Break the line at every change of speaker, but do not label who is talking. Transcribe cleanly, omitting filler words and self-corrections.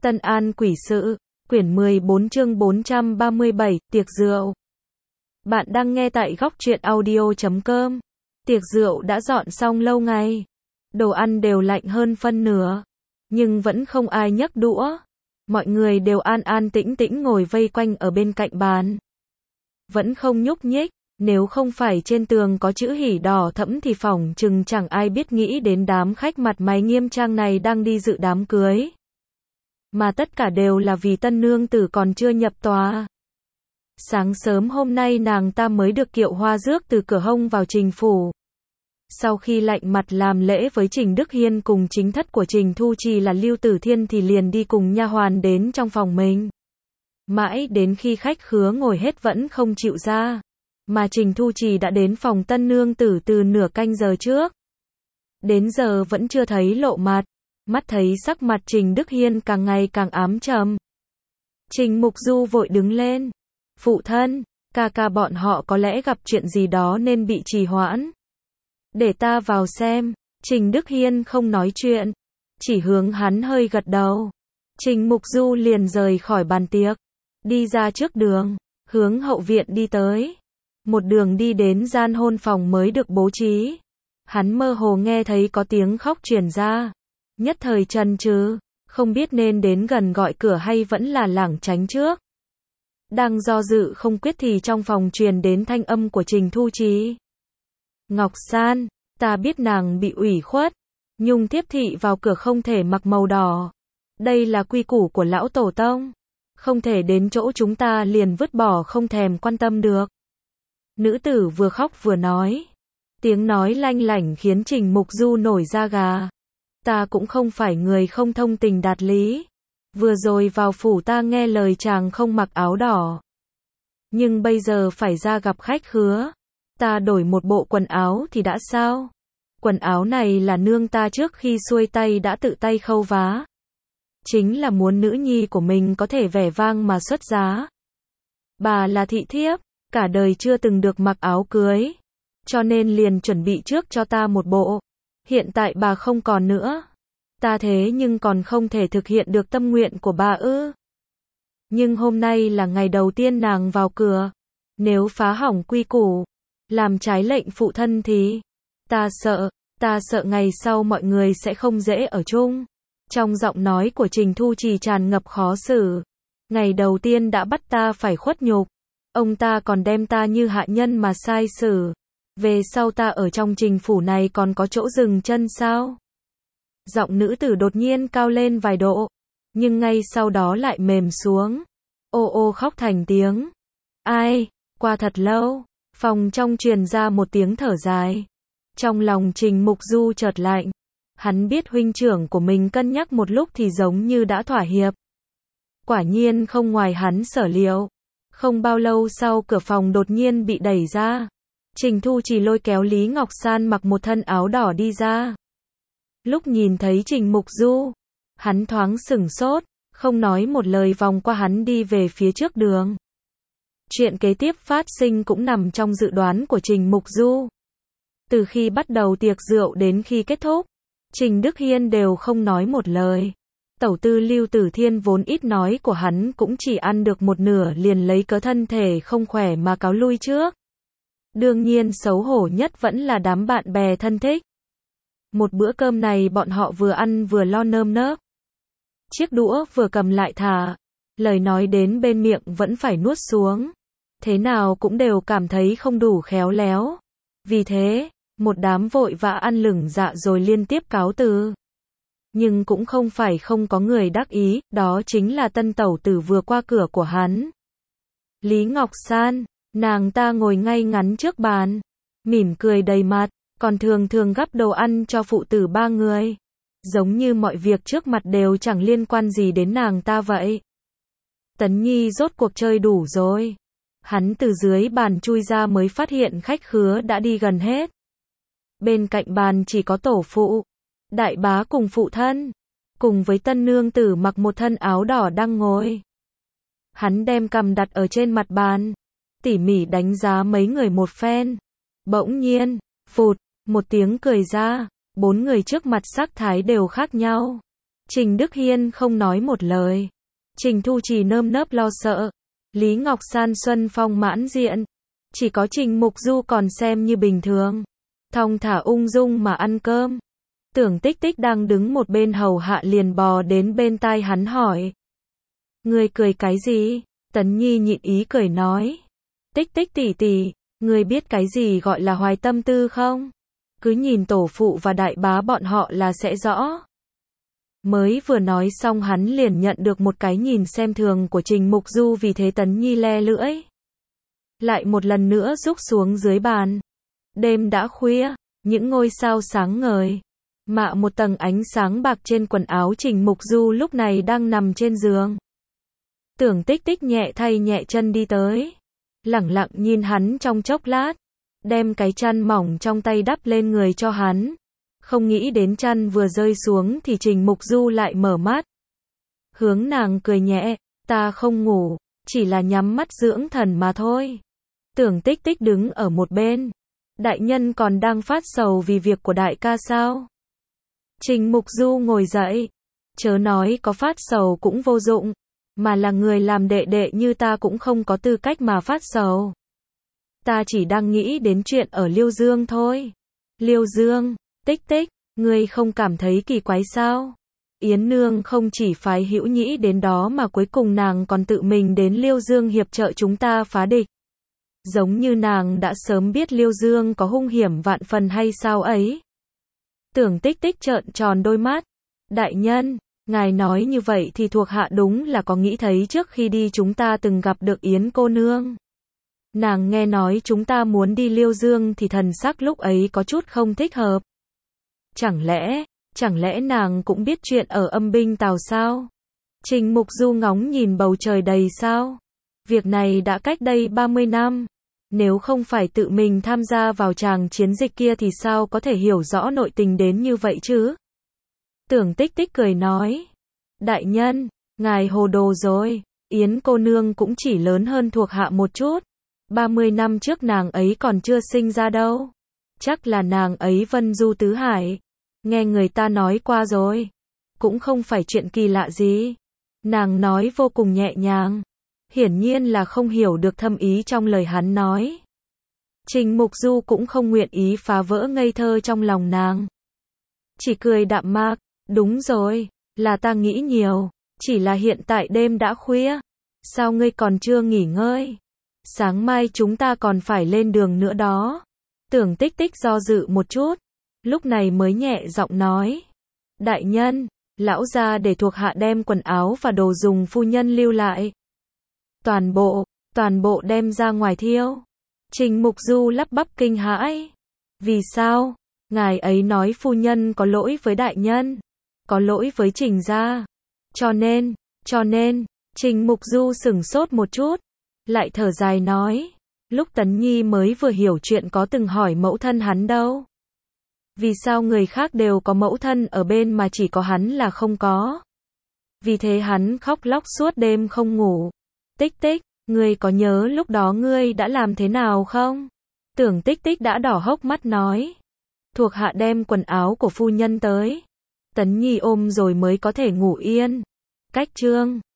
Tân An Quỷ Sự, quyển 14 chương 437, tiệc rượu. Bạn đang nghe tại góc truyện audio.com. Tiệc rượu đã dọn xong lâu ngày. Đồ ăn đều lạnh hơn phân nửa. Nhưng vẫn không ai nhấc đũa. Mọi người đều an an tĩnh tĩnh ngồi vây quanh ở bên cạnh bàn. Vẫn không nhúc nhích. Nếu không phải trên tường có chữ hỉ đỏ thẫm thì phỏng chừng chẳng ai biết nghĩ đến đám khách mặt mày nghiêm trang này đang đi dự đám cưới. Mà tất cả đều là vì tân nương tử còn chưa nhập tòa. Sáng sớm hôm nay nàng ta mới được kiệu hoa rước từ cửa hông vào Trình phủ. Sau khi lạnh mặt làm lễ với Trình Đức Hiên cùng chính thất của Trình Thu Trì là Lưu Tử Thiên thì liền đi cùng nha hoàn đến trong phòng mình. Mãi đến khi khách khứa ngồi hết vẫn không chịu ra. Mà Trình Thu Trì đã đến phòng tân nương tử từ nửa canh giờ trước. Đến giờ vẫn chưa thấy lộ mặt. Mắt thấy sắc mặt Trình Đức Hiên càng ngày càng ám trầm. Trình Mục Du vội đứng lên. Phụ thân, ca bọn họ có lẽ gặp chuyện gì đó nên bị trì hoãn. Để ta vào xem. Trình Đức Hiên không nói chuyện. Chỉ hướng hắn hơi gật đầu. Trình Mục Du liền rời khỏi bàn tiệc. Đi ra trước đường. Hướng hậu viện đi tới. Một đường đi đến gian hôn phòng mới được bố trí. Hắn mơ hồ nghe thấy có tiếng khóc truyền ra. Nhất thời chần chừ, không biết nên đến gần gọi cửa hay vẫn là lảng tránh trước. Đang do dự không quyết thì trong phòng truyền đến thanh âm của Trình Thu Trì. Ngọc San, ta biết nàng bị ủy khuất. Nhung tiếp thị vào cửa không thể mặc màu đỏ. Đây là quy củ của lão tổ tông. Không thể đến chỗ chúng ta liền vứt bỏ không thèm quan tâm được. Nữ tử vừa khóc vừa nói. Tiếng nói lanh lảnh khiến Trình Mục Du nổi da gà. Ta cũng không phải người không thông tình đạt lý. Vừa rồi vào phủ ta nghe lời chàng không mặc áo đỏ. Nhưng bây giờ phải ra gặp khách khứa. Ta đổi một bộ quần áo thì đã sao? Quần áo này là nương ta trước khi xuôi tay đã tự tay khâu vá. Chính là muốn nữ nhi của mình có thể vẻ vang mà xuất giá. Bà là thị thiếp, cả đời chưa từng được mặc áo cưới. Cho nên liền chuẩn bị trước cho ta một bộ. Hiện tại bà không còn nữa. Ta thế nhưng còn không thể thực hiện được tâm nguyện của bà ư. Nhưng hôm nay là ngày đầu tiên nàng vào cửa. Nếu phá hỏng quy củ, làm trái lệnh phụ thân thì ta sợ ngày sau mọi người sẽ không dễ ở chung. Trong giọng nói của Trình Thu Trì tràn ngập khó xử. Ngày đầu tiên đã bắt ta phải khuất nhục. Ông ta còn đem ta như hạ nhân mà sai xử. Về sau ta ở trong Trình phủ này còn có chỗ dừng chân sao? Giọng nữ tử đột nhiên cao lên vài độ, nhưng ngay sau đó lại mềm xuống. Ô ô khóc thành tiếng. Ai? Qua thật lâu, phòng trong truyền ra một tiếng thở dài. Trong lòng Trình Mục Du chợt lạnh. Hắn biết huynh trưởng của mình cân nhắc một lúc thì giống như đã thỏa hiệp. Quả nhiên không ngoài hắn sở liệu. Không bao lâu sau cửa phòng đột nhiên bị đẩy ra. Trình Thu Trì lôi kéo Lý Ngọc San mặc một thân áo đỏ đi ra. Lúc nhìn thấy Trình Mục Du, hắn thoáng sửng sốt, không nói một lời vòng qua hắn đi về phía trước đường. Chuyện kế tiếp phát sinh cũng nằm trong dự đoán của Trình Mục Du. Từ khi bắt đầu tiệc rượu đến khi kết thúc, Trình Đức Hiên đều không nói một lời. Tẩu tư Lưu Tử Thiên vốn ít nói của hắn cũng chỉ ăn được một nửa liền lấy cớ thân thể không khỏe mà cáo lui trước. Đương nhiên xấu hổ nhất vẫn là đám bạn bè thân thích. Một bữa cơm này bọn họ vừa ăn vừa lo nơm nớp. Chiếc đũa vừa cầm lại thả. Lời nói đến bên miệng vẫn phải nuốt xuống. Thế nào cũng đều cảm thấy không đủ khéo léo. Vì thế, một đám vội vã ăn lửng dạ rồi liên tiếp cáo từ. Nhưng cũng không phải không có người đắc ý, đó chính là tân tẩu tử vừa qua cửa của hắn. Lý Ngọc San. Nàng ta ngồi ngay ngắn trước bàn, mỉm cười đầy mặt, còn thường gắp đồ ăn cho phụ tử ba người. Giống như mọi việc trước mặt đều chẳng liên quan gì đến nàng ta vậy. Tấn Nhi rốt cuộc chơi đủ rồi. Hắn từ dưới bàn chui ra mới phát hiện khách khứa đã đi gần hết. Bên cạnh bàn chỉ có tổ phụ, đại bá cùng phụ thân, cùng với tân nương tử mặc một thân áo đỏ đang ngồi. Hắn đem cằm đặt ở trên mặt bàn, tỉ mỉ đánh giá mấy người một phen. Bỗng nhiên, phụt, một tiếng cười ra, bốn người trước mặt sắc thái đều khác nhau. Trình Đức Hiên không nói một lời. Trình Thu Trì nơm nớp lo sợ. Lý Ngọc San xuân phong mãn diện. Chỉ có Trình Mục Du còn xem như bình thường. Thong thả ung dung mà ăn cơm. Tưởng Tích Tích đang đứng một bên hầu hạ liền bò đến bên tai hắn hỏi. Ngươi cười cái gì? Tấn Nhi nhịn ý cười nói. Tích Tích tỷ tỷ, ngươi biết cái gì gọi là hoài tâm tư không? Cứ nhìn tổ phụ và đại bá bọn họ là sẽ rõ. Mới vừa nói xong hắn liền nhận được một cái nhìn xem thường của Trình Mục Du, vì thế Tấn Nhi le lưỡi. Lại một lần nữa rúc xuống dưới bàn. Đêm đã khuya, những ngôi sao sáng ngời. Mạ một tầng ánh sáng bạc trên quần áo Trình Mục Du lúc này đang nằm trên giường. Tưởng Tích Tích nhẹ tay nhẹ chân đi tới. Lẳng lặng nhìn hắn trong chốc lát. Đem cái chăn mỏng trong tay đắp lên người cho hắn. Không nghĩ đến chăn vừa rơi xuống thì Trình Mục Du lại mở mắt. Hướng nàng cười nhẹ, ta không ngủ, chỉ là nhắm mắt dưỡng thần mà thôi. Tưởng Tích Tích đứng ở một bên. Đại nhân còn đang phát sầu vì việc của đại ca sao? Trình Mục Du ngồi dậy. Chớ nói có phát sầu cũng vô dụng. Mà là người làm đệ đệ như ta cũng không có tư cách mà phát sầu. Ta chỉ đang nghĩ đến chuyện ở Liêu Dương thôi. Liêu Dương, Tích Tích, ngươi không cảm thấy kỳ quái sao? Yến Nương không chỉ phái Hữu Nhĩ đến đó mà cuối cùng nàng còn tự mình đến Liêu Dương hiệp trợ chúng ta phá địch. Giống như nàng đã sớm biết Liêu Dương có hung hiểm vạn phần hay sao ấy? Tưởng Tích Tích trợn tròn đôi mắt. Đại nhân, ngài nói như vậy thì thuộc hạ đúng là có nghĩ thấy trước khi đi chúng ta từng gặp được Yến cô nương. Nàng nghe nói chúng ta muốn đi Liêu Dương thì thần sắc lúc ấy có chút không thích hợp. Chẳng lẽ nàng cũng biết chuyện ở Âm Binh Tào sao? Trình Mục Du ngóng nhìn bầu trời đầy sao. Việc này đã cách đây 30 năm. Nếu không phải tự mình tham gia vào tràng chiến dịch kia thì sao có thể hiểu rõ nội tình đến như vậy chứ? Tưởng Tích Tích cười nói. Đại nhân, ngài hồ đồ rồi. Yến cô nương cũng chỉ lớn hơn thuộc hạ một chút. 30 năm trước nàng ấy còn chưa sinh ra đâu. Chắc là nàng ấy vân du tứ hải. Nghe người ta nói qua rồi. Cũng không phải chuyện kỳ lạ gì. Nàng nói vô cùng nhẹ nhàng. Hiển nhiên là không hiểu được thâm ý trong lời hắn nói. Trình Mục Du cũng không nguyện ý phá vỡ ngây thơ trong lòng nàng. Chỉ cười đạm mạc. Đúng rồi, là ta nghĩ nhiều. Chỉ là hiện tại đêm đã khuya. Sao ngươi còn chưa nghỉ ngơi? Sáng mai chúng ta còn phải lên đường nữa đó. Tưởng Tích Tích do dự một chút. Lúc này mới nhẹ giọng nói. Đại nhân, lão gia để thuộc hạ đem quần áo và đồ dùng phu nhân lưu lại. Toàn bộ đem ra ngoài thiêu. Trình Mục Du lắp bắp kinh hãi. Vì sao? Ngài ấy nói phu nhân có lỗi với đại nhân. Có lỗi với Trình gia. Cho nên, Trình Mục Du sửng sốt một chút. Lại thở dài nói. Lúc Tấn Nhi mới vừa hiểu chuyện có từng hỏi mẫu thân hắn đâu. Vì sao người khác đều có mẫu thân ở bên mà chỉ có hắn là không có. Vì thế hắn khóc lóc suốt đêm không ngủ. Tích Tích, ngươi có nhớ lúc đó ngươi đã làm thế nào không? Tưởng Tích Tích đã đỏ hốc mắt nói. Thuộc hạ đem quần áo của phu nhân tới. Tấn Nhi ôm rồi mới có thể ngủ yên. Cách chương